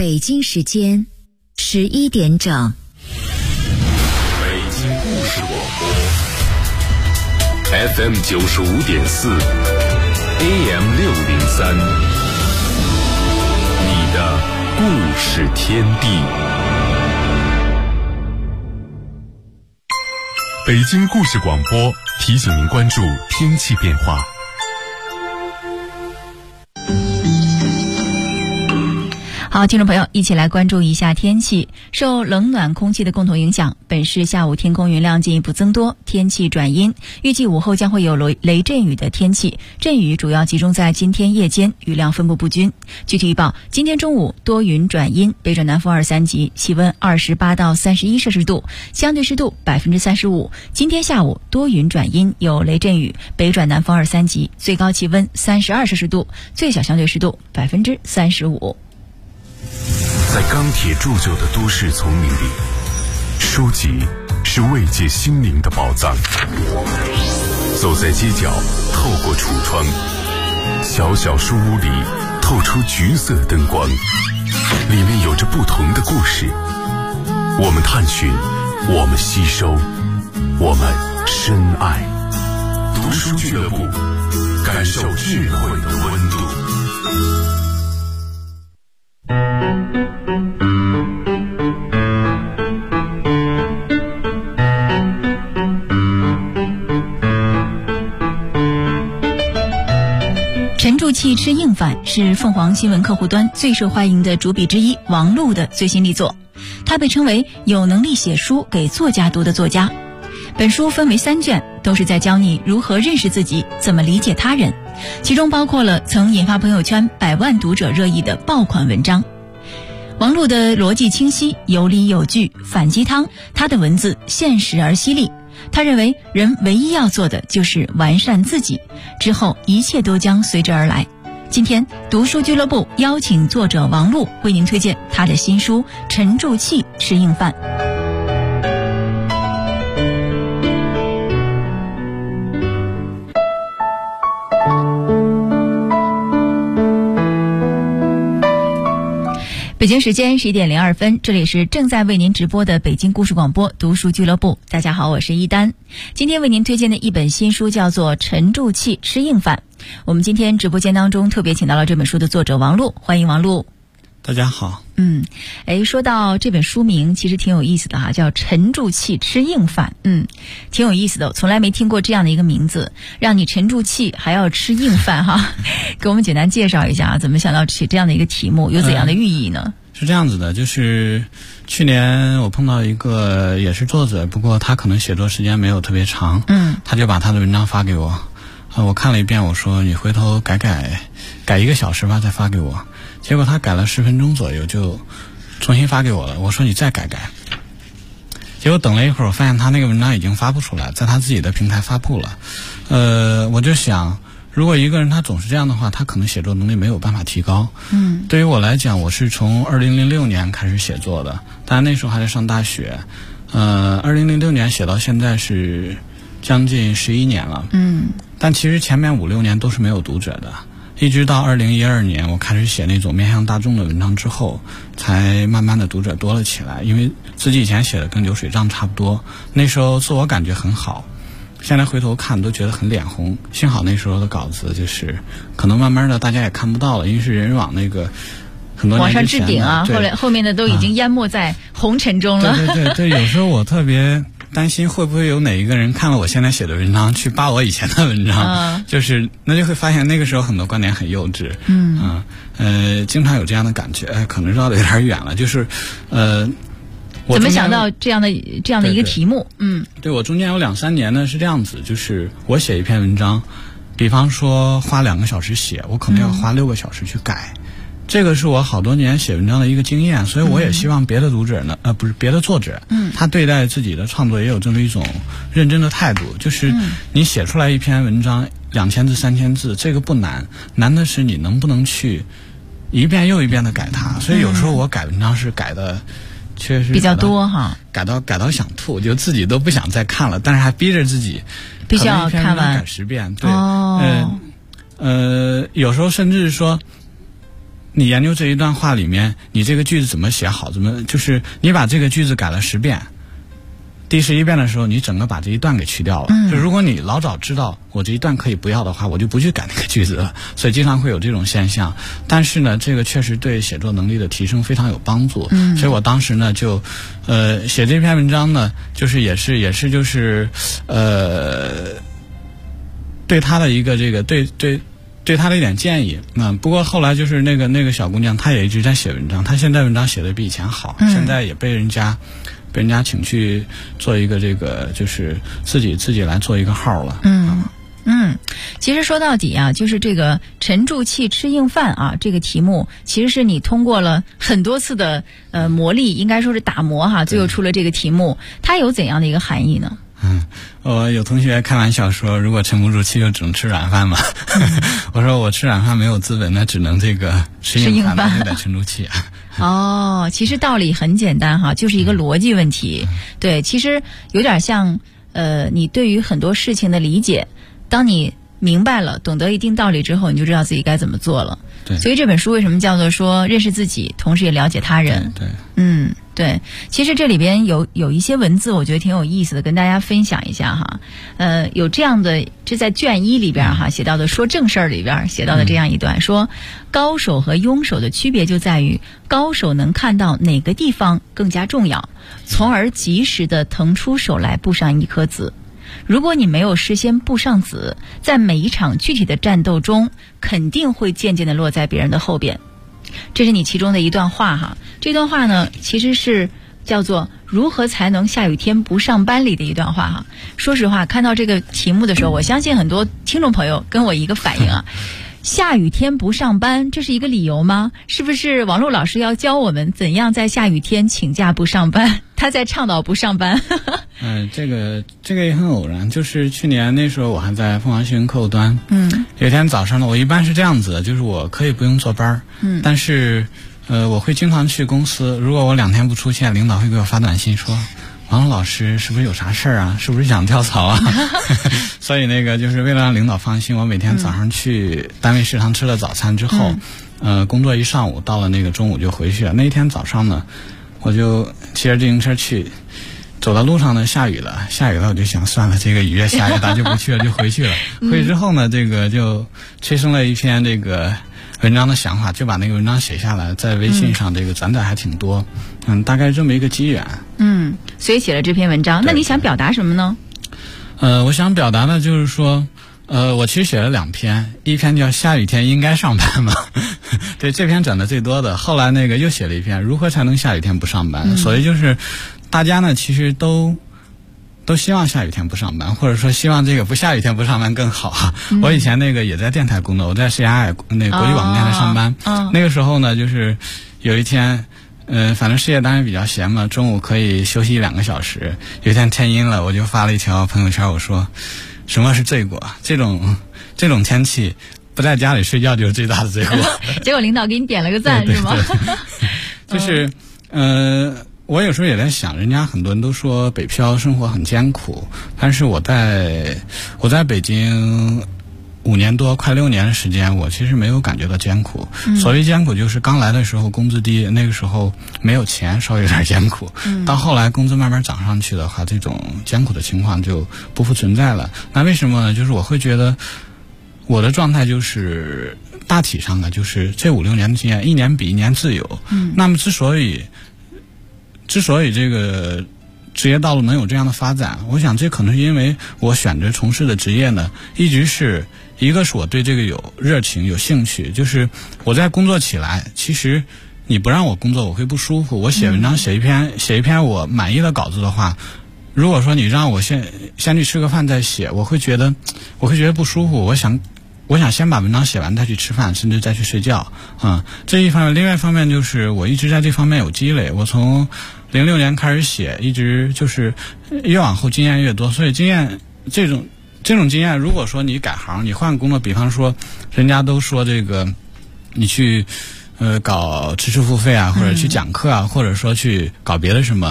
北京时间11点整。 北京故事广播 FM 95.4 AM 603，你的故事天地。北京故事广播提醒您关注天气变化。 好，听众朋友，一起来关注一下天气。受冷暖空气的共同影响，本市下午天空云量进一步增多，天气转阴，预计午后将会有雷阵雨的天气，阵雨主要集中在今天夜间，雨量分布不均。具体预报，今天中午多云转阴，北转南风2、3级，气温28到31摄氏度，相对湿度35%。今天下午多云转阴，有雷阵雨，北转南风2、3级，最高气温32摄氏度，最小相对湿度35%。 在钢铁铸就的都市丛林里，书籍是慰藉心灵的宝藏。走在街角，透过橱窗，小小书屋里透出橘色灯光，里面有着不同的故事。我们探寻，我们吸收，我们深爱。读书俱乐部，感受智慧的温度。 沉住气吃硬饭是凤凰新闻客户端最受欢迎的主笔之一王璐的最新力作，他被称为有能力写书给作家读的作家。本书分为3卷，都是在教你如何认识自己，怎么理解他人，其中包括了曾引发朋友圈100万读者热议的爆款文章。王璐的逻辑清晰，有理有据，反鸡汤，他的文字现实而犀利。他认为人唯一要做的就是完善自己，之后一切都将随之而来。今天读书俱乐部邀请作者王璐为您推荐他的新书《沉住气吃硬饭》。北京时间11点02分，这里是正在为您直播的北京故事广播读书俱乐部。大家好，我是一丹。今天为您推荐的一本新书叫做《沉住气吃硬饭》。我们今天直播间当中特别请到了这本书的作者王璐，欢迎王璐。 大家好。 说到这本书名其实挺有意思的哈，叫沉住气吃硬饭。挺有意思的，我从来没听过这样的一个名字，让你沉住气还要吃硬饭哈。给我们简单介绍一下啊，怎么想到起这样的一个题目，有怎样的寓意呢？ 是这样子的，就是去年我碰到一个也是作者，不过他可能写作时间没有特别长，他就把他的文章发给我，我看了一遍，我说你回头改1个小时吧，再发给我。结果他改了10分钟左右就重新发给我了，我说你再改。结果等了一会儿，我发现他那个文章已经发布出来，在他自己的平台发布了。我就想，如果一个人他总是这样的话，他可能写作能力没有办法提高。对于我来讲，我是从2006年开始写作的，当然那时候还在上大学。2006年写到现在是将近11年了。但其实前面5、6年都是没有读者的。一直到2012年我开始写那种面向大众的文章之后，才慢慢的读者多了起来，因为自己以前写的跟流水账差不多，那时候自我感觉很好，现在回头看都觉得很脸红。幸好那时候的稿子就是可能慢慢的大家也看不到了，因为是人人网那个很多年之前往上置顶啊，后面的都已经淹没在红尘中了。 对，有时候我特别担心会不会有哪一个人看了我现在写的文章去扒我以前的文章，就是那就会发现那个时候很多观点很幼稚。经常有这样的感觉，可能绕得有点远了，就是怎么想到这样的一个题目？ 对，我中间有2、3年呢是这样子，就是我写一篇文章，比方说花2个小时写，我可能要花6个小时去改。这个是我好多年写文章的一个经验，所以我也希望别的读者呢，不是别的作者，他对待自己的创作也有这么一种认真的态度，就是你写出来一篇文章2000字、3000字，这个不难，难的是你能不能去一遍又一遍的改它。所以有时候我改文章是改的确实比较多哈， 改到想吐，就自己都不想再看了，但是还逼着自己必须要看完， 改10遍。对，有时候甚至说你研究这一段话里面，你这个句子怎么写好，怎么就是你把这个句子改了10遍，第11遍的时候，你整个把这一段给去掉了。就如果你老早知道我这一段可以不要的话，我就不去改那个句子了。所以经常会有这种现象。但是呢，这个确实对写作能力的提升非常有帮助。所以我当时呢就写这篇文章呢，就是也是就是对他的一个这个对他的一点建议。不过后来就是那个小姑娘，她也一直在写文章，她现在文章写的比以前好，现在也被人家请去做一个这个，就是自己来做一个号了。 其实说到底啊，就是这个沉住气吃硬饭啊，这个题目其实是你通过了很多次的磨砺，应该说是打磨哈，最后出了这个题目，它有怎样的一个含义呢？ 我有同学开玩笑说，如果沉不住气就只能吃软饭嘛。我说我吃软饭没有资本，那只能这个吃硬饭，那就得沉住气啊。 其实道理很简单哈，就是一个逻辑问题。对，其实有点像你对于很多事情的理解，当你明白了懂得一定道理之后，你就知道自己该怎么做了。 对， 所以这本书为什么叫做说认识自己，同时也了解他人？ 对， 对，其实这里边有一些文字，我觉得挺有意思的，跟大家分享一下哈。有这样的，这在卷1里边哈写到的，说正事儿里边写到的这样一段，说高手和庸手的区别就在于，高手能看到哪个地方更加重要，从而及时的腾出手来布上一颗子。如果你没有事先布上子，在每一场具体的战斗中，肯定会渐渐的落在别人的后边。这是你其中的一段话哈。这段话呢，其实是叫做如何才能下雨天不上班里的一段话哈。说实话，看到这个题目的时候，我相信很多听众朋友跟我一个反应啊，下雨天不上班，这是一个理由吗？是不是王璐老师要教我们怎样在下雨天请假不上班？他在倡导不上班。 这个也很偶然，就是去年那时候我还在凤凰新闻客户端。有一天早上呢，我一般是这样子的，就是我可以不用坐班，但是我会经常去公司，如果我2天不出现，领导会给我发短信说，王老师是不是有啥事儿啊？是不是想跳槽啊？所以那个就是为了让领导放心，我每天早上去单位食堂吃了早餐之后，工作一上午，到了那个中午就回去了。那一天早上呢，我就骑着自行车去，走到路上呢，下雨了，我就想算了，这个雨越下越大，就不去了，就回去了。回去之后呢，这个就催生了一篇这个文章的想法，就把那个文章写下来，在微信上这个转载还挺多。大概这么一个机缘。 所以写了这篇文章。那你想表达什么呢？ 我想表达的就是说，我其实写了2篇，一篇叫下雨天应该上班嘛，对，这篇转的最多的。后来那个又写了一篇如何才能下雨天不上班。所以就是大家呢其实都希望下雨天不上班，或者说希望这个不下雨天不上班更好。我以前那个也在电台工作，我在 CRI 那个国际广播电台上班。那个时候呢，就是有一天反正事业单位比较闲嘛，中午可以休息1-2个小时。有一天天阴了，我就发了一条朋友圈，我说什么是罪过？这种天气不在家里睡觉就是最大的罪过。 结果领导给你点了个赞，是吗？ 就是我有时候也在想，人家很多人都说北漂生活很艰苦，但是我在北京5年多快6年的时间，我其实没有感觉到艰苦。所谓艰苦就是刚来的时候工资低，那个时候没有钱，稍微有点艰苦。到后来工资慢慢涨上去的话，这种艰苦的情况就不复存在了。那为什么呢？就是我会觉得我的状态就是大体上的就是这5-6年的经验，1年比1年自由。那么之所以这个职业道路能有这样的发展，我想这可能是因为我选择从事的职业呢，一直是一个是我对这个有热情有兴趣，就是我在工作起来，其实你不让我工作我会不舒服。我写文章写一篇我满意的稿子的话，如果说你让我先去吃个饭再写，我会觉得不舒服。我想先把文章写完再去吃饭，甚至再去睡觉。这一方面，另外一方面就是我一直在这方面有积累。我从06年开始写，一直就是越往后经验越多，所以经验这种经验，如果说你改行，你换工作，比方说人家都说这个你去搞知识付费啊，或者去讲课啊，或者说去搞别的什么，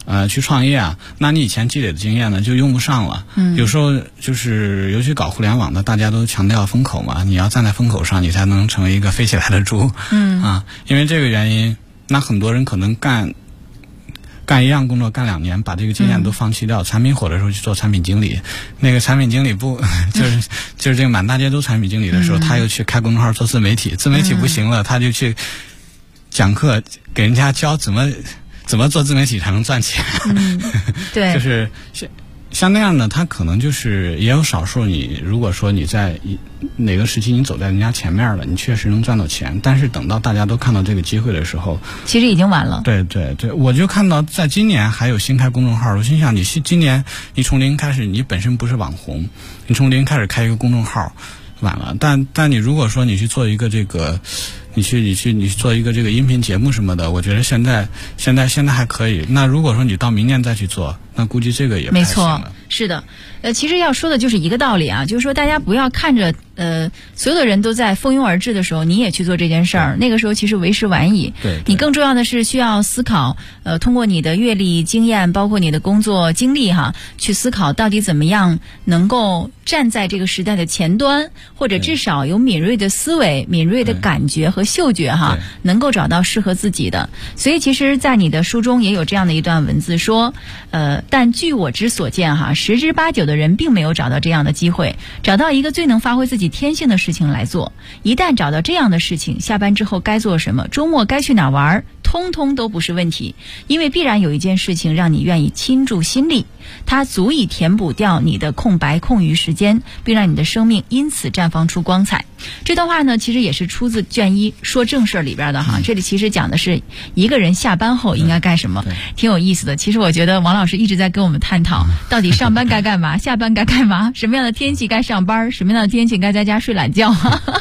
去创业啊，那你以前积累的经验呢就用不上了。有时候就是尤其搞互联网的，大家都强调风口嘛，你要站在风口上，你才能成为一个飞起来的猪。因为这个原因，那很多人可能干一样工作干2年，把这个经验都放弃掉，产品火的时候去做产品经理，那个产品经理不就是这个满大街都产品经理的时候，他又去开公众号做自媒体，自媒体不行了，他就去讲课给人家教怎么做自媒体才能赚钱。 对， 就是像那样的，他可能就是也有少数，你如果说你在哪个时期你走在人家前面了，你确实能赚到钱，但是等到大家都看到这个机会的时候， 其实已经晚了。 对，我就看到在今年还有新开公众号，我心想你今年你从零开始，你本身不是网红，你从零开始开一个公众号晚了，但你如果说你去做一个这个你去做一个这个音频节目什么的，我觉得现在还可以。那如果说你到明年再去做，那估计这个也不太行了。 没错，是的。其实要说的就是一个道理啊，就是说大家不要看着所有的人都在蜂拥而至的时候，你也去做这件事儿，那个时候其实为时晚矣。 对， 你更重要的是需要思考，通过你的阅历、经验，包括你的工作经历哈，去思考到底怎么样能够站在这个时代的前端，或者至少有敏锐的思维、敏锐的感觉和嗅觉哈，能够找到适合自己的。所以其实在你的书中也有这样的一段文字说，但据我之所见哈，10之8九的人并没有找到这样的机会，找到一个最能发挥自己天性的事情来做。一旦找到这样的事情，下班之后该做什么，周末该去哪玩，通通都不是问题，因为必然有一件事情让你愿意倾注心力，它足以填补掉你的空白空余时间，并让你的生命因此绽放出光彩。这段话呢，其实也是出自卷1说正事里边的哈。这里其实讲的是一个人下班后应该干什么，挺有意思的。其实我觉得王老师一直在跟我们探讨，到底上班该干嘛，下班该干嘛，什么样的天气该上班，什么样的天气该在家睡懒觉。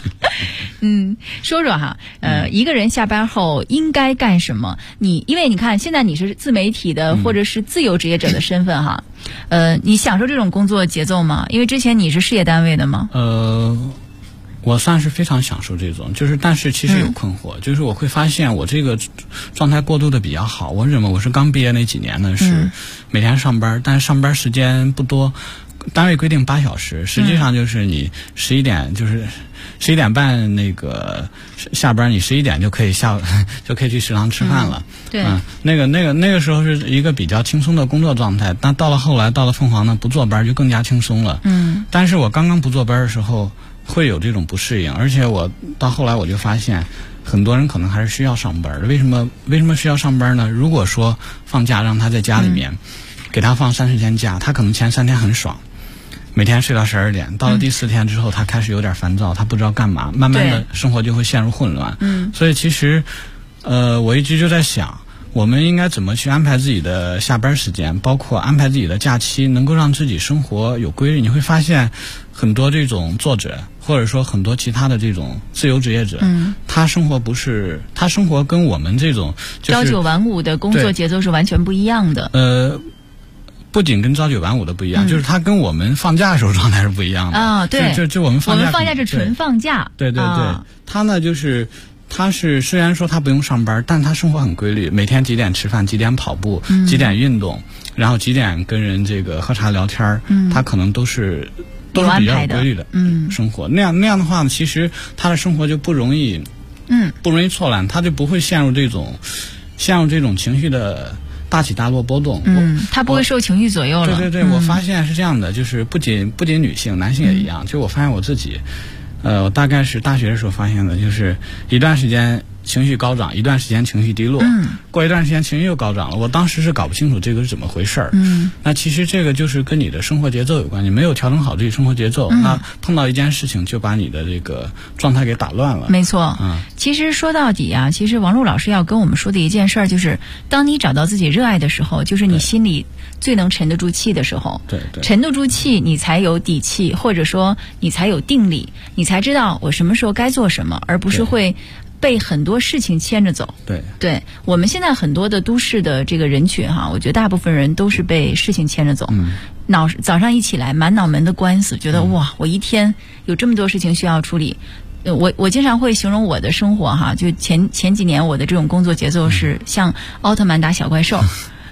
说说哈，一个人下班后应该干什么？因为你看现在你是自媒体的或者是自由职业者的身份哈，你享受这种工作节奏吗？因为之前你是事业单位的吗？ 我算是非常享受这种，但是其实有困惑，就是我会发现我这个状态过渡的比较好。我是刚毕业那几年呢，是每天上班，但是上班时间不多，单位规定8小时，实际上就是你11点半那个下班，你11点就可以去食堂吃饭了。 对， 那个时候是一个比较轻松的工作状态。但到了后来，到了凤凰呢，不坐班就更加轻松了。但是我刚刚不坐班的时候，会有这种不适应，而且我到后来我就发现，很多人可能还是需要上班的。为什么需要上班呢？如果说放假让他在家里面，给他放30天假，他可能前3天很爽，每天睡到12点，到了第4天之后，他开始有点烦躁，他不知道干嘛，慢慢的生活就会陷入混乱。所以其实，我一直就在想，我们应该怎么去安排自己的下班时间，包括安排自己的假期，能够让自己生活有规律。你会发现，很多这种作者，或者说很多其他的这种自由职业者，他生活跟我们这种朝九晚五的工作节奏是完全不一样的。 不仅跟朝九晚五的不一样，就是他跟我们放假的时候状态是不一样的啊。对， 就我们放假是纯放假。 对，他呢他是虽然说他不用上班，但他生活很规律，每天几点吃饭，几点跑步，几点运动，然后几点跟人这个喝茶聊天，他可能都是比较有规律的生活。那样的话呢，其实他的生活就不容易错乱，他就不会陷入这种情绪的大起大落波动。 他不会受情绪左右了。 对，我发现是这样的，就是不仅女性，男性也一样。就我发现我自己，我大概是大学的时候发现的，就是一段时间情绪高涨，一段时间情绪低落，过一段时间情绪又高涨了。我当时是搞不清楚这个是怎么回事儿。那其实这个就是跟你的生活节奏有关，你没有调整好自己生活节奏，那碰到一件事情就把你的这个状态给打乱了。 没错。其实说到底啊，其实王璐老师要跟我们说的一件事儿就是，当你找到自己热爱的时候，就是你心里最能沉得住气的时候。 对， 沉得住气，你才有底气，或者说你才有定力，你才知道我什么时候该做什么，而不是会被很多事情牵着走。对，我们现在很多的都市的这个人群哈，我觉得大部分人都是被事情牵着走。早上一起来满脑门的官司，觉得哇，我一天有这么多事情需要处理。我经常会形容我的生活哈，就前几年我的这种工作节奏是像奥特曼打小怪兽。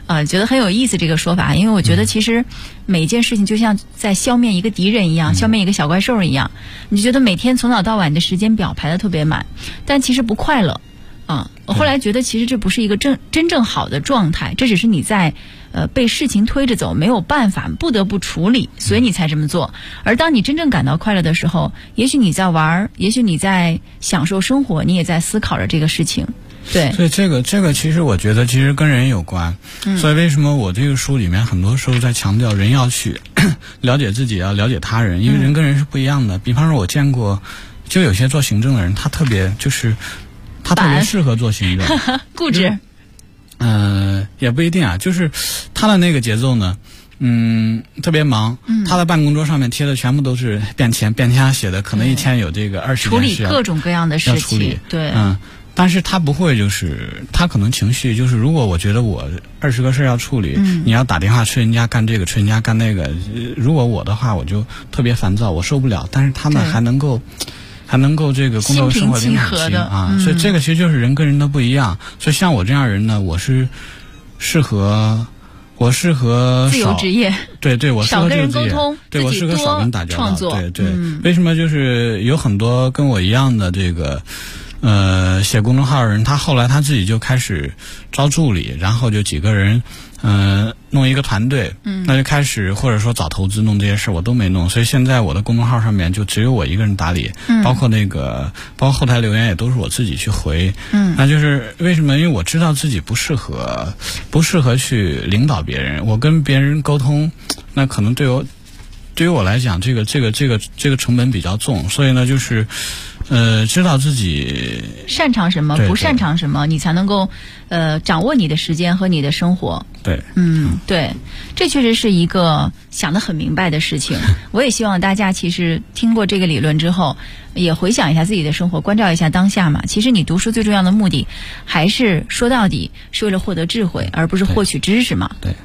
觉得很有意思这个说法，因为我觉得其实每一件事情就像在消灭一个敌人一样，消灭一个小怪兽一样，你就觉得每天从早到晚的时间表排的特别满，但其实不快乐啊。我后来觉得其实这不是一个真正好的状态，这只是你在被事情推着走，没有办法，不得不处理，所以你才这么做。而当你真正感到快乐的时候，也许你在玩，也许你在享受生活，你也在思考着这个事情。对， 所以这个其实我觉得其实跟人有关。所以为什么我这个书里面很多时候在强调人要去了解自己，要了解他人，因为人跟人是不一样的。比方说我见过就有些做行政的人，他特别适合做行政固执。 也不一定啊，就是他的那个节奏呢，特别忙。他的办公桌上面贴的全部都是便签上写的，可能一天有这个20件事处理各种各样的事情。对， 但是他不会，就是他可能情绪就是，如果我觉得我20个事要处理，你要打电话催人家干这个，催人家干那个，如果我的话，我就特别烦躁，我受不了。但是他们还能够这个工作生活平衡啊，所以这个其实就是人跟人的不一样。所以像我这样人呢，我适合自由职业， 对，我适合少跟人沟通， 对，我适合少跟打交道， 创作， 对。为什么就是有很多跟我一样的这个写公众号的人，他后来他自己就开始招助理，然后就几个人弄一个团队，那就开始或者说找投资弄这些事我都没弄，所以现在我的公众号上面就只有我一个人打理，包括后台留言也都是我自己去回。那就是为什么？因为我知道自己不适合去领导别人，我跟别人沟通，那可能对于我来讲，这个成本比较重，所以呢，就是知道自己擅长什么，不擅长什么，你才能够掌握你的时间和你的生活。 对， 对，这确实是一个想得很明白的事情。我也希望大家其实听过这个理论之后，也回想一下自己的生活，关照一下当下嘛。其实你读书最重要的目的，还是说到底是为了获得智慧，而不是获取知识嘛。 对。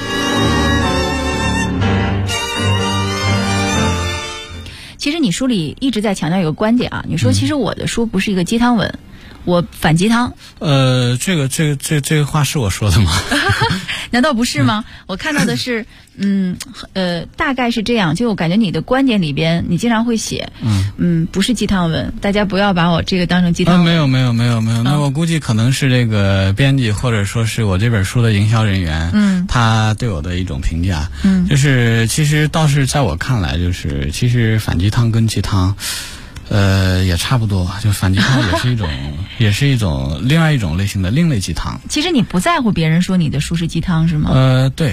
其实你书里一直在强调一个观点啊，你说其实我的书不是一个鸡汤文，我反鸡汤。这个话是我说的吗？难道不是吗？我看到的是，大概是这样。就我感觉你的观点里边，你经常会写，不是鸡汤文，大家不要把我这个当成鸡汤文。 没有。那我估计可能是这个编辑或者说是我这本书的营销人员，他对我的一种评价，就是其实倒是在我看来，就是其实反鸡汤跟鸡汤。也差不多，就反鸡汤也是一种另外一种类型的另类鸡汤。 其实你不在乎别人说你的书是鸡汤是吗？ 对，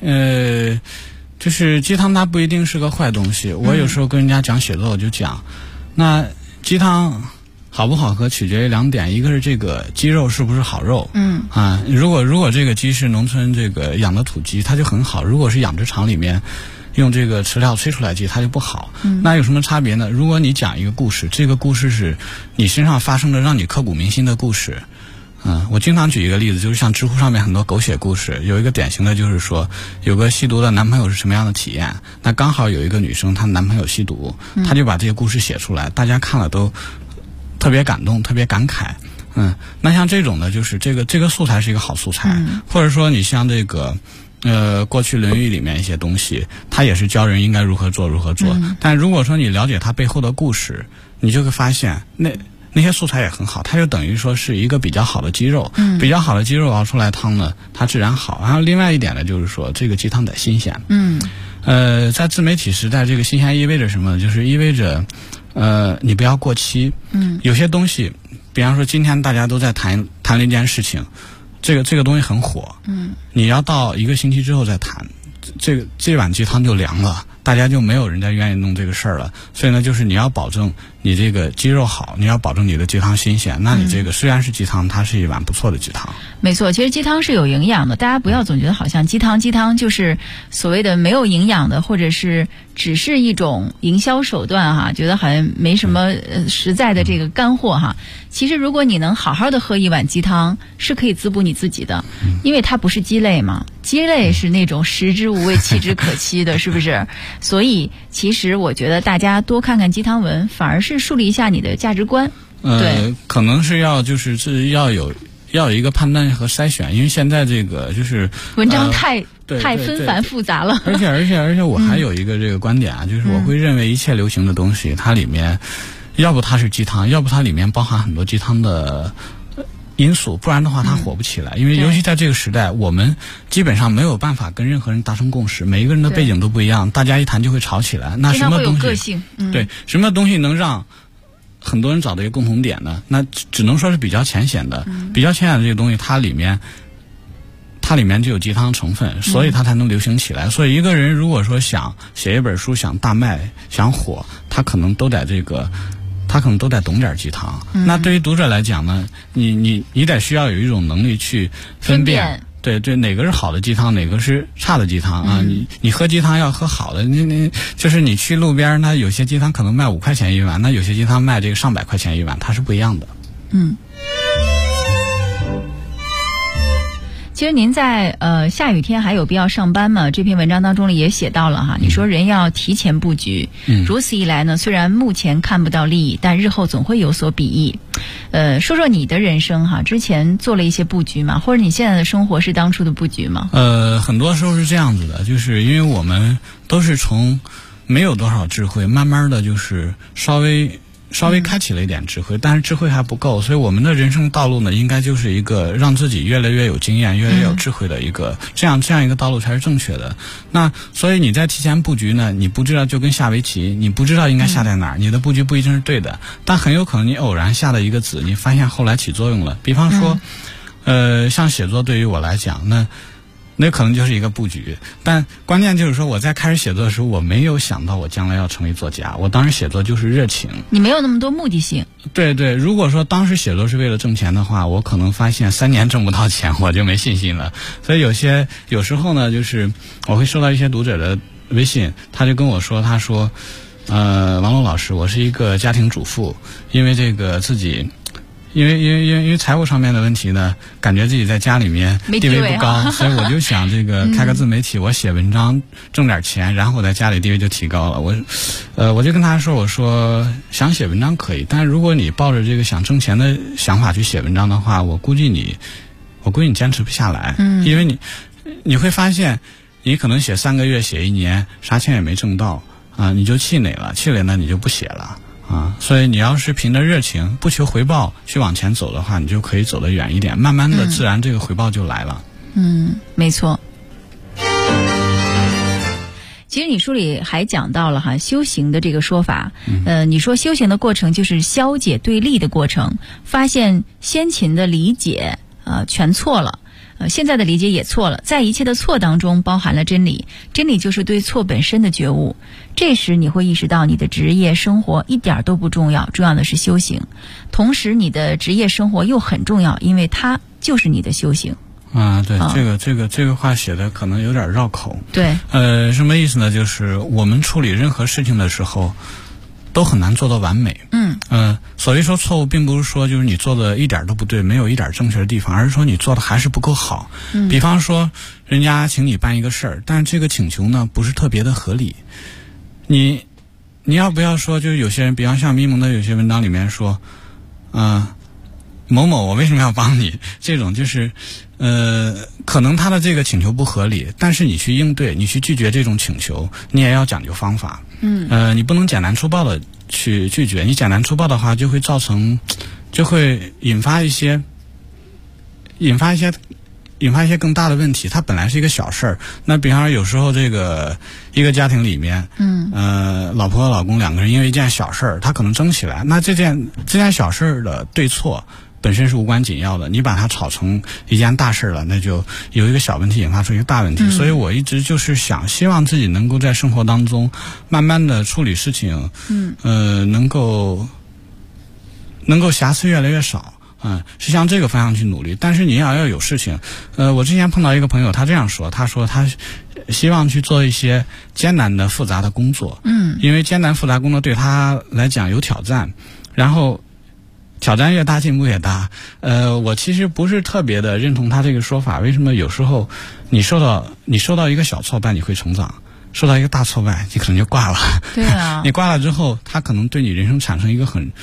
就是鸡汤它不一定是个坏东西。我有时候跟人家讲写作，我就讲，那鸡汤好不好喝取决于2点，一个是这个鸡肉是不是好肉，如果这个鸡是农村这个养的土鸡，它就很好；如果是养殖场里面用这个饲料催出来鸡，它就不好。那有什么差别呢？如果你讲一个故事，这个故事是你身上发生的让你刻骨铭心的故事。我经常举一个例子，就是像知乎上面很多狗血故事，有一个典型的就是说有个吸毒的男朋友是什么样的体验，那刚好有一个女生她男朋友吸毒，她就把这些故事写出来，大家看了都特别感动，特别感慨。那像这种呢，就是这个素材是一个好素材，或者说你像这个过去《论语》里面一些东西，它也是教人应该如何做。但如果说你了解它背后的故事，你就会发现那些素材也很好，它就等于说是一个比较好的鸡肉，比较好的鸡肉熬出来汤呢，它自然好。然后另外一点呢，就是说这个鸡汤得新鲜。在自媒体时代，这个新鲜意味着什么呢？就是意味着你不要过期。有些东西，比方说今天大家都在谈了一件事情。这个东西很火，你要到1个星期之后再谈，这碗鸡汤就凉了，大家就没有人家愿意弄这个事儿了。所以呢，就是你要保证你这个鸡肉好，你要保证你的鸡汤新鲜，那你这个虽然是鸡汤，它是一碗不错的鸡汤。 没错，其实鸡汤是有营养的，大家不要总觉得好像鸡汤就是所谓的没有营养的，或者是只是一种营销手段哈，觉得好像没什么实在的这个干货哈。其实如果你能好好的喝一碗鸡汤，是可以滋补你自己的，因为它不是鸡肋嘛，鸡肋是那种食之无味弃之可惜的，是不是？所以其实我觉得大家多看看鸡汤文，反而是树立一下你的价值观。对， 可能是要要有一个判断和筛选，因为现在这个就是文章太纷繁复杂了。 而且我还有一个这个观点啊，就是我会认为一切流行的东西，它里面要不它是鸡汤，要不它里面包含很多鸡汤的因素，不然的话它火不起来。因为尤其在这个时代，我们基本上没有办法跟任何人达成共识，每一个人的背景都不一样，大家一谈就会吵起来。那什么东西对什么东西能让很多人找到一个共同点呢？那只能说是比较浅显的，比较浅显的这个东西，它里面就有鸡汤成分，所以它才能流行起来。所以一个人如果说想写一本书，想大卖，想火，他可能都得懂点鸡汤。那对于读者来讲呢，你得需要有一种能力去分辨。对，哪个是好的鸡汤，哪个是差的鸡汤啊？你喝鸡汤要喝好的，就是你去路边，那有些鸡汤可能卖5块钱一碗，那有些鸡汤卖这个上百块钱一碗，它是不一样的。 其实您在下雨天还有必要上班吗？这篇文章当中也写到了哈，你说人要提前布局，如此一来呢，虽然目前看不到利益，但日后总会有所裨益。说说你的人生哈，之前做了一些布局吗？或者你现在的生活是当初的布局吗？ 很多时候是这样子的，就是因为我们都是从没有多少智慧，慢慢的就是稍微开启了一点智慧，但是智慧还不够，所以我们的人生道路呢，应该就是一个让自己越来越有经验、越来越有智慧的一个这样一个道路才是正确的。那所以你在提前布局呢，你不知道就跟下围棋，你不知道应该下在哪儿，你的布局不一定是对的，但很有可能你偶然下的一个子，你发现后来起作用了。比方说，像写作对于我来讲，那可能就是一个布局，但关键就是说，我在开始写作的时候，我没有想到我将来要成为作家。我当时写作就是热情， 你没有那么多目的性。 对，如果说当时写作是为了挣钱的话，我可能发现3年挣不到钱，我就没信心了。所以有时候呢，就是我会收到一些读者的微信，他就跟我说，他说，王璐老师，我是一个家庭主妇，因为这个自己。因为财务上面的问题呢，感觉自己在家里面地位不高，所以我就想这个开个自媒体，我写文章挣点钱，然后我在家里地位就提高了。我就跟他说，我说想写文章可以，但是如果你抱着这个想挣钱的想法去写文章的话，我估计你坚持不下来，因为你会发现，你可能写3个月、写1年，啥钱也没挣到啊，你就气馁了，你就不写了。所以你要是凭着热情不求回报去往前走的话，你就可以走得远一点，慢慢的自然这个回报就来了。 没错。其实你书里还讲到了哈修行的这个说法，你说修行的过程就是消解对立的过程，发现先秦的理解全错了。现在的理解也错了，在一切的错当中包含了真理，真理就是对错本身的觉悟。这时你会意识到你的职业生活一点都不重要，重要的是修行。同时你的职业生活又很重要，因为它就是你的修行。 对，这个话写的可能有点绕口。 对， 什么意思呢？就是我们处理任何事情的时候都很难做到完美。所谓说错误，并不是说就是你做的一点都不对，没有一点正确的地方，而是说你做的还是不够好。比方说，人家请你办一个事儿，但是这个请求呢不是特别的合理。你要不要说，就是有些人，比方像咪蒙的有些文章里面说，某某我为什么要帮你？这种就是可能他的这个请求不合理，但是你去应对，你去拒绝这种请求，你也要讲究方法。你不能简单粗暴的去拒绝，你简单粗暴的话就会引发一些更大的问题。它本来是一个小事儿，那比方说有时候这个一个家庭里面，老婆和老公2个人因为一件小事儿，他可能争起来，那这件小事儿的对错本身是无关紧要的，你把它炒成一件大事了，那就有一个小问题引发出一个大问题。所以我一直就是希望自己能够在生活当中慢慢的处理事情，能够瑕疵越来越少，是向这个方向去努力。但是你要有事情，我之前碰到一个朋友，他这样说，他说他希望去做一些艰难的复杂的工作，因为艰难复杂工作对他来讲有挑战，然后挑战越大进步越大。我其实不是特别的认同他这个说法。为什么？有时候你受到一个小挫败你会成长，受到一个大挫败你可能就挂了。 对啊， 你挂了之后，他可能对你人生产生一个很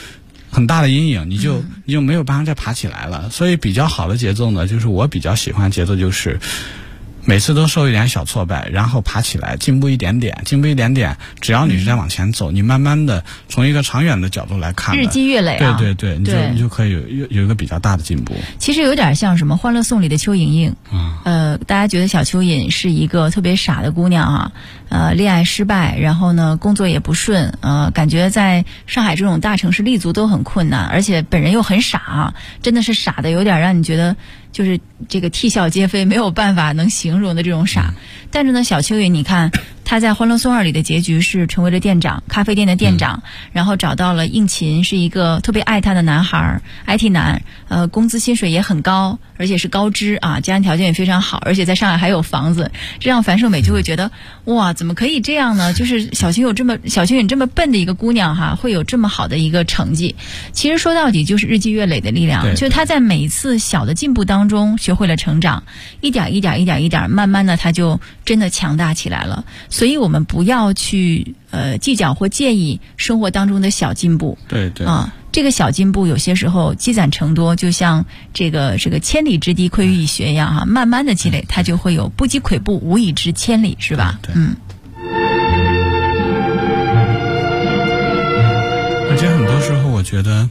很大的阴影，你就没有办法再爬起来了。所以比较好的节奏呢，就是我比较喜欢节奏，就是每次都受一点小挫败，然后爬起来，进步一点点，只要你是在往前走，你慢慢的从一个长远的角度来看， 日积月累啊， 对，你就可以有一个比较大的进步。 其实有点像什么《欢乐颂》里的邱莹莹，大家觉得小蚯蚓是一个特别傻的姑娘啊，恋爱失败，然后呢工作也不顺，感觉在上海这种大城市立足都很困难，而且本人又很傻啊，真的是傻的有点让你觉得就是这个啼笑皆非，没有办法能形容的这种傻。但是呢，小蚯蚓你看他在《欢乐颂2》里的结局是成为了店长，咖啡店的店长，然后找到了应勤，是一个特别爱他的男孩 IT 男，工资薪水也很高，而且是高知啊，家庭条件也非常好，而且在上海还有房子，这让樊胜美就会觉得哇，怎么可以这样呢？就是小蚯蚓这么笨的一个姑娘会有这么好的一个成绩。其实说到底就是日积月累的力量，就是她在每一次小的进步当中学会了成长，一点慢慢的她就真的强大起来了。所以我们不要去计较或介意生活当中的小进步。 对这个小进步有些时候积攒成多，就像这个千里之堤溃于蚁穴一样慢慢的积累，它就会有不积跬步无以至千里，是吧？ 对。而且很多时候我觉得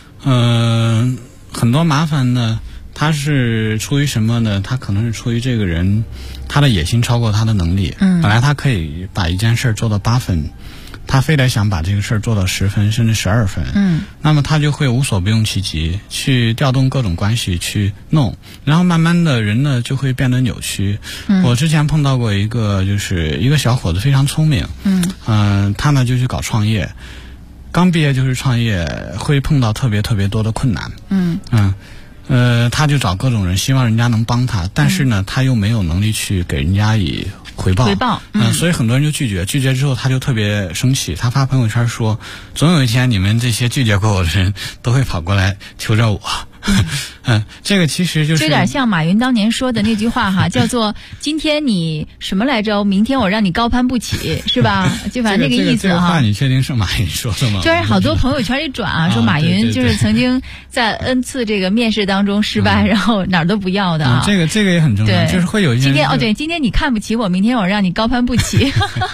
很多麻烦呢，它是出于什么呢？它可能是出于这个人他的野心超过他的能力。本来他可以把一件事做到8分，他非得想把这个事儿做到10分甚至12分。那么他就会无所不用其极，去调动各种关系去弄，然后慢慢的人呢就会变得扭曲。我之前碰到过一个，就是一个小伙子非常聪明，他呢就去搞创业，刚毕业就是创业，会碰到特别多的困难。他就找各种人，希望人家能帮他，但是呢，他又没有能力去给人家以回报。所以很多人就拒绝之后他就特别生气，他发朋友圈说，总有一天你们这些拒绝过我的人都会跑过来求着我。这个其实就是有点像马云当年说的那句话叫做今天你什么来着，明天我让你高攀不起，是吧？就反正那个意思这个话你确定是马云说的吗？ 就是好多朋友圈里转说马云就是曾经在 N 次这个面试当中失败，然后哪儿都不要的这个也很正常，就是会有一些今天你看不起我，明天我让你高攀不起。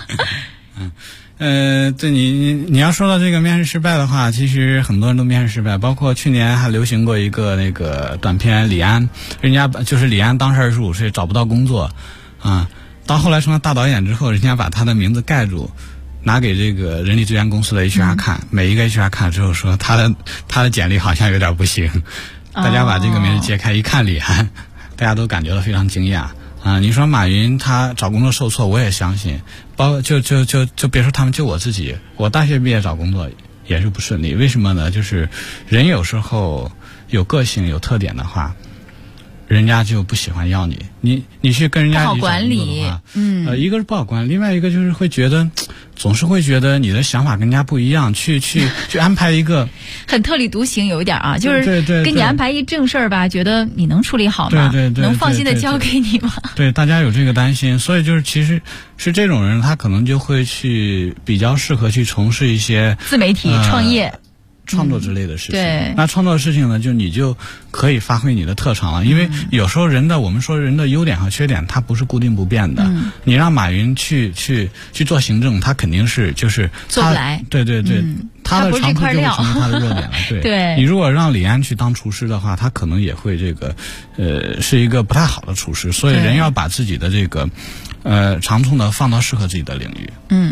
对你要说到这个面试失败的话，其实很多人都面试失败，包括去年还流行过一个那个短片李安，人家就是李安当时25岁找不到工作到后来成了大导演之后，人家把他的名字盖住，拿给这个人力资源公司的 HR 看，每一个 HR 看之后说他的简历好像有点不行，大家把这个名字揭开一看李安，大家都感觉到非常惊讶。你说马云他找工作受挫，我也相信，就别说他们，就我自己，我大学毕业找工作也是不顺利。为什么呢？就是人有时候有个性有特点的话，人家就不喜欢要你，你去跟人家不好管理的话，一个是不好管理，另外一个就是总是会觉得你的想法跟人家不一样，去安排一个很特立独行，有一点就是给你安排一正事儿吧，觉得你能处理好吗？能放心的交给你吗？ 对，大家有这个担心，所以就是其实是这种人，他可能就会去比较适合去从事一些自媒体创业。 创作之类的事情，那创作的事情呢，你就可以发挥你的特长了。因为有时候我们说人的优点和缺点，它不是固定不变的。你让马云去做行政，他肯定是就是做不来。 对，他的长处就会成为他的弱点了。对，你如果让李安去当厨师的话，他可能也会是一个不太好的厨师。所以人要把自己的这个长处呢放到适合自己的领域。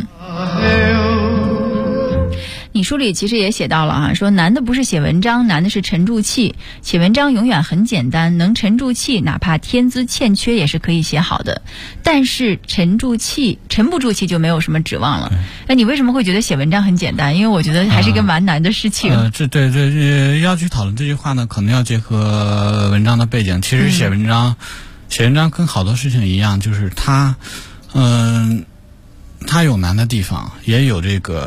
你书里其实也写到了说难的不是写文章，难的是沉住气。写文章永远很简单，能沉住气，哪怕天资欠缺也是可以写好的。但是沉不住气就没有什么指望了。你为什么会觉得写文章很简单？因为我觉得还是一个蛮难的事情。 要去讨论这句话呢，可能要结合文章的背景。其实写文章跟好多事情一样，就是它有难的地方，也有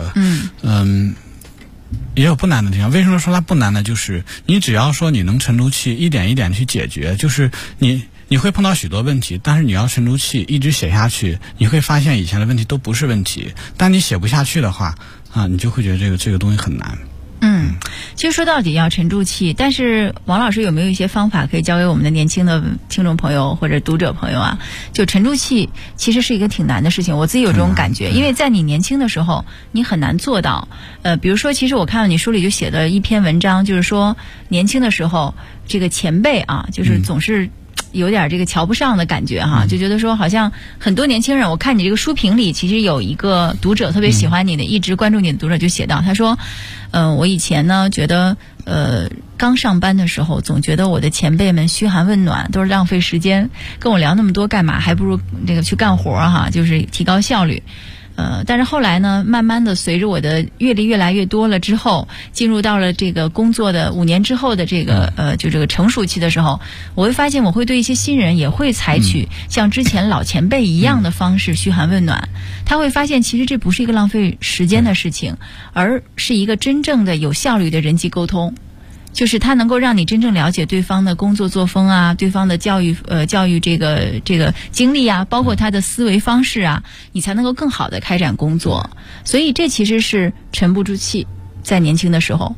也有不难的地方。为什么说它不难呢？就是你只要说你能沉住气，一点一点去解决，就是你会碰到许多问题，但是你要沉住气，一直写下去，你会发现以前的问题都不是问题。但你写不下去的话你就会觉得这个东西很难。 其实说到底要沉住气，但是王老师有没有一些方法可以教给我们的年轻的听众朋友或者读者朋友啊？就沉住气其实是一个挺难的事情，我自己有这种感觉，因为在你年轻的时候你很难做到。比如说其实我看到你书里就写了一篇文章，就是说年轻的时候这个前辈啊，就是总是有点这个瞧不上的感觉哈，就觉得说好像很多年轻人，我看你这个书评里其实有一个读者特别喜欢你的，一直关注你的读者就写到，他说我以前呢觉得刚上班的时候总觉得我的前辈们嘘寒问暖都是浪费时间，跟我聊那么多干嘛，还不如这个去干活哈，就是提高效率。但是后来呢，慢慢的随着我的阅历越来越多了之后，进入到了这个工作的5年之后的这个就这个成熟期的时候，我会发现我会对一些新人也会采取像之前老前辈一样的方式嘘寒问暖。他会发现其实这不是一个浪费时间的事情，而是一个真正的有效率的人际沟通。就是它能够让你真正了解对方的工作作风啊，对方的教育这个经历啊，包括他的思维方式啊，你才能够更好的开展工作。所以这其实是沉不住气，在年轻的时候。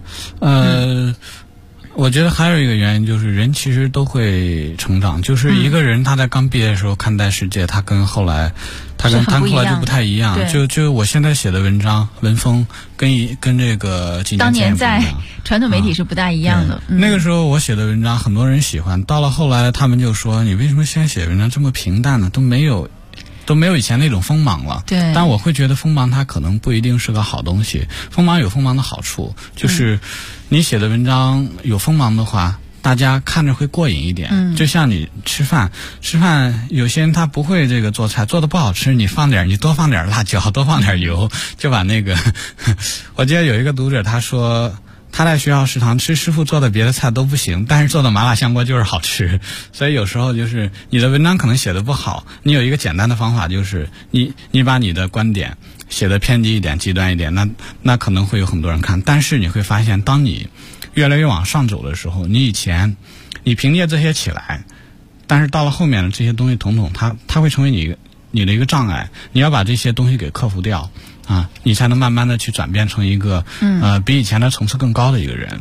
我觉得还有一个原因就是人其实都会成长，就是一个人他在刚毕业的时候看待世界，他跟后来就不太一样。就我现在写的文章文风跟这个几年前当年在传统媒体是不大一样的。 那个时候我写的文章很多人喜欢，到了后来他们就说你为什么现在写文章这么平淡呢？都没有以前那种锋芒了。 对。 但我会觉得锋芒它可能不一定是个好东西，锋芒有锋芒的好处，就是你写的文章有锋芒的话，大家看着会过瘾一点。就像你吃饭，有些人他不会这个做菜，做的不好吃，你多放点辣椒，多放点油，就把那个我记得有一个读者他说他在学校食堂吃师傅做的别的菜都不行，但是做的麻辣香锅就是好吃。所以有时候就是你的文章可能写的不好，你有一个简单的方法，就是你把你的观点写的偏激一点，极端一点，那可能会有很多人看。但是你会发现，当你越来越往上走的时候，你凭借这些起来，但是到了后面的这些东西统统它会成为你的一个障碍，你要把这些东西给克服掉啊，你才能慢慢的去转变成一个比以前的层次更高的一个人。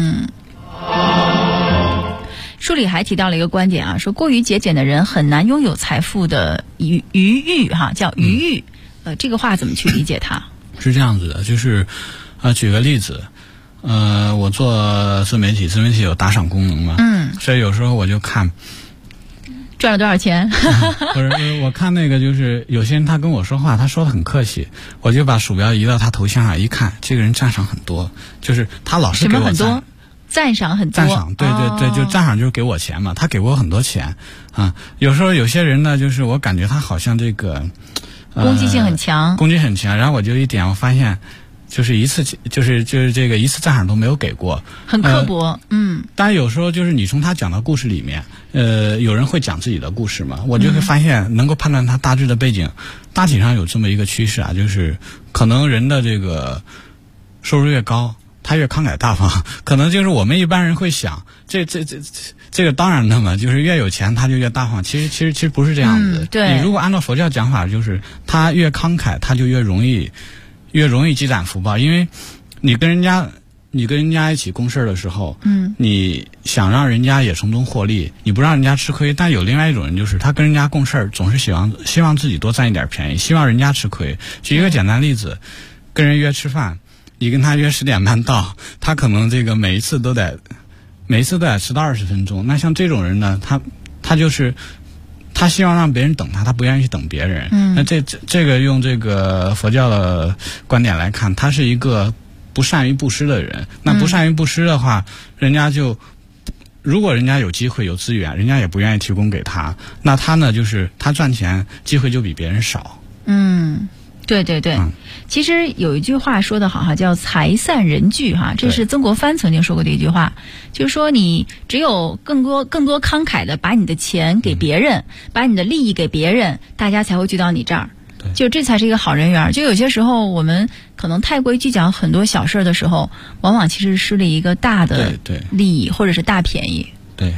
书里还提到了一个观点啊，说过于节俭的人很难拥有财富的余裕哈，叫余裕。这个话怎么去理解它？ 是这样子的，就是举个例子，我做自媒体有打赏功能嘛，所以有时候我就看赚了多少钱或者我看那个就是有些人他跟我说话，他说的很客气，我就把鼠标移到他头像上一看，这个人赞赏很多，就是他老是给我很多赞赏很多， 赞赏对，就赞赏就是给我钱嘛，他给我很多钱啊。有时候有些人呢，就是我感觉他好像这个攻击性很强， 然后我就一点，我发现就是就是这个一次赞赏都没有给过， 很刻薄。 但有时候就是你从他讲的故事里面，有人会讲自己的故事嘛，我就会发现能够判断他大致的背景，大体上有这么一个趋势啊，就是可能人的这个收入越高，他越慷慨大方，可能就是我们一般人会想，这个当然的嘛，就是越有钱他就越大方，其实不是这样子。 对， 你如果按照佛教讲法，就是他越慷慨，他就越容易积攒福报，因为你跟人家一起共事的时候，你想让人家也从中获利，你不让人家吃亏。但有另外一种人，就是他跟人家共事总是希望自己多占一点便宜，希望人家吃亏。举一个简单例子，跟人约吃饭，你跟他约10点半到，他可能这个每一次都得迟到20分钟。那像这种人呢，他就是他希望让别人等他不愿意去等别人。那这个用这个佛教的观点来看，他是一个不善于布施的人。那不善于布施的话，如果人家有机会有资源，人家也不愿意提供给他，那他呢就是他赚钱机会就比别人少。 对，其实有一句话说得好哈，叫财散人聚哈，这是曾国藩曾经说过的一句话，就是说你只有更多慷慨的把你的钱给别人，把你的利益给别人，大家才会聚到你这儿，就这才是一个好人缘。就有些时候我们可能太过于计较很多小事的时候，往往其实失了一个大的利益或者是大便宜。 对，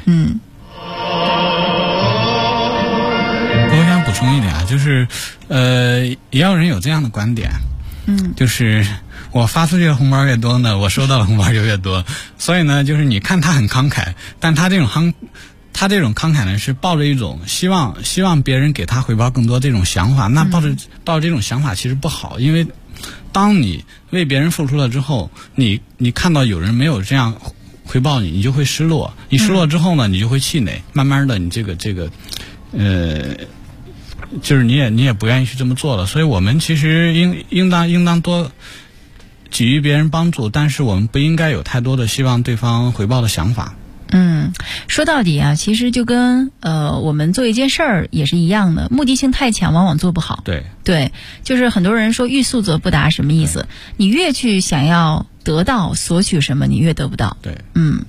我想补充一点啊，就是也有人有这样的观点， 就是我发出去的红包越多呢，我收到的红包就越多。所以呢，就是你看他很慷慨，但他这种慷慨呢，是抱着一种希望别人给他回报更多这种想法。那抱着这种想法其实不好，因为当你为别人付出了之后，你看到有人没有这样回报你就会失落。你失落之后呢，你就会气馁，慢慢的你这个就是你也不愿意去这么做了。所以我们其实应当多给予别人帮助，但是我们不应该有太多的希望对方回报的想法。 说到底啊，其实就跟我们做一件事儿也是一样的，目的性太强往往做不好。对，就是很多人说欲速则不达，什么意思？你越去想要得到索取什么，你越得不到。 对，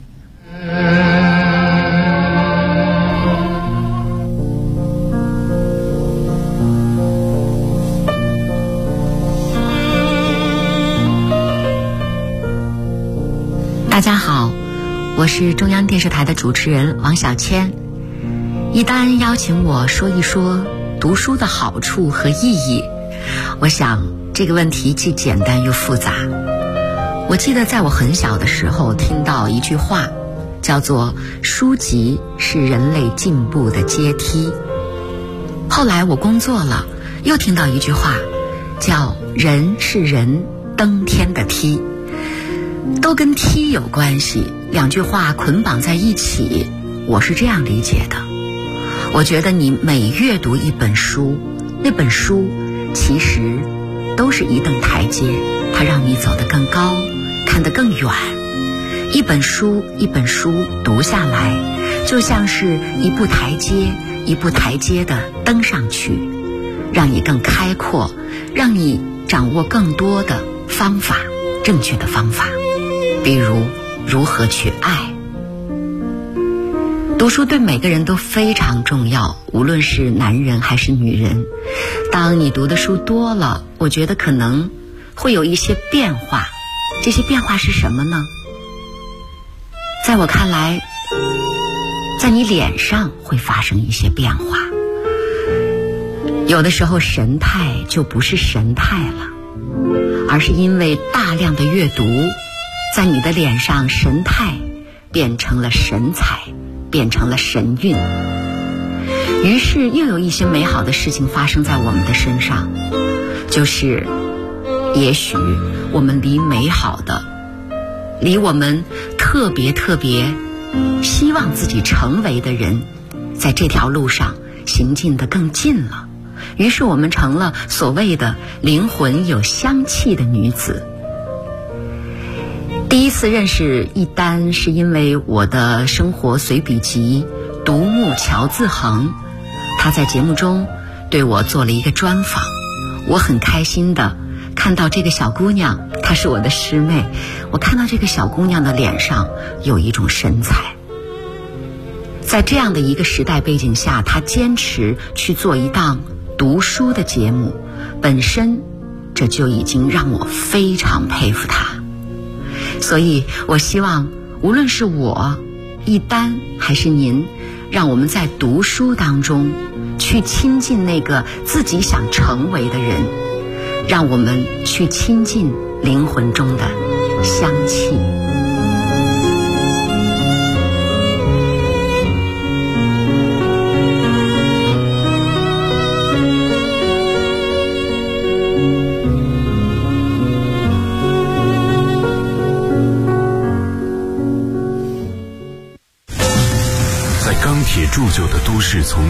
大家好，我是中央电视台的主持人王小千。一丹邀请我说一说读书的好处和意义，我想这个问题既简单又复杂。我记得在我很小的时候听到一句话，叫做书籍是人类进步的阶梯。后来我工作了，又听到一句话，叫人是人登天的梯，都跟梯有关系，两句话捆绑在一起，我是这样理解的。我觉得你每阅读一本书，那本书其实都是一登台阶，它让你走得更高，看得更远。一本书一本书读下来，就像是一步台阶一步台阶的登上去，让你更开阔，让你掌握更多的方法，正确的方法，比如如何去爱。读书对每个人都非常重要，无论是男人还是女人。当你读的书多了，我觉得可能会有一些变化。这些变化是什么呢？在我看来，在你脸上会发生一些变化。有的时候神态就不是神态了，而是因为大量的阅读，在你的脸上神态变成了神采，变成了神韵。于是又有一些美好的事情发生在我们的身上，就是也许我们离美好的，离我们特别希望自己成为的人，在这条路上行进得更近了。于是我们成了所谓的灵魂有香气的女子。第一次认识一丹是因为我的生活随笔集独木桥自横，他在节目中对我做了一个专访。我很开心的看到这个小姑娘，她是我的师妹，我看到这个小姑娘的脸上有一种神采。在这样的一个时代背景下，她坚持去做一档读书的节目，本身这就已经让我非常佩服她。所以我希望无论是我一丹还是您，让我们在读书当中去亲近那个自己想成为的人，让我们去亲近灵魂中的香气。 钢铁铸就的都市丛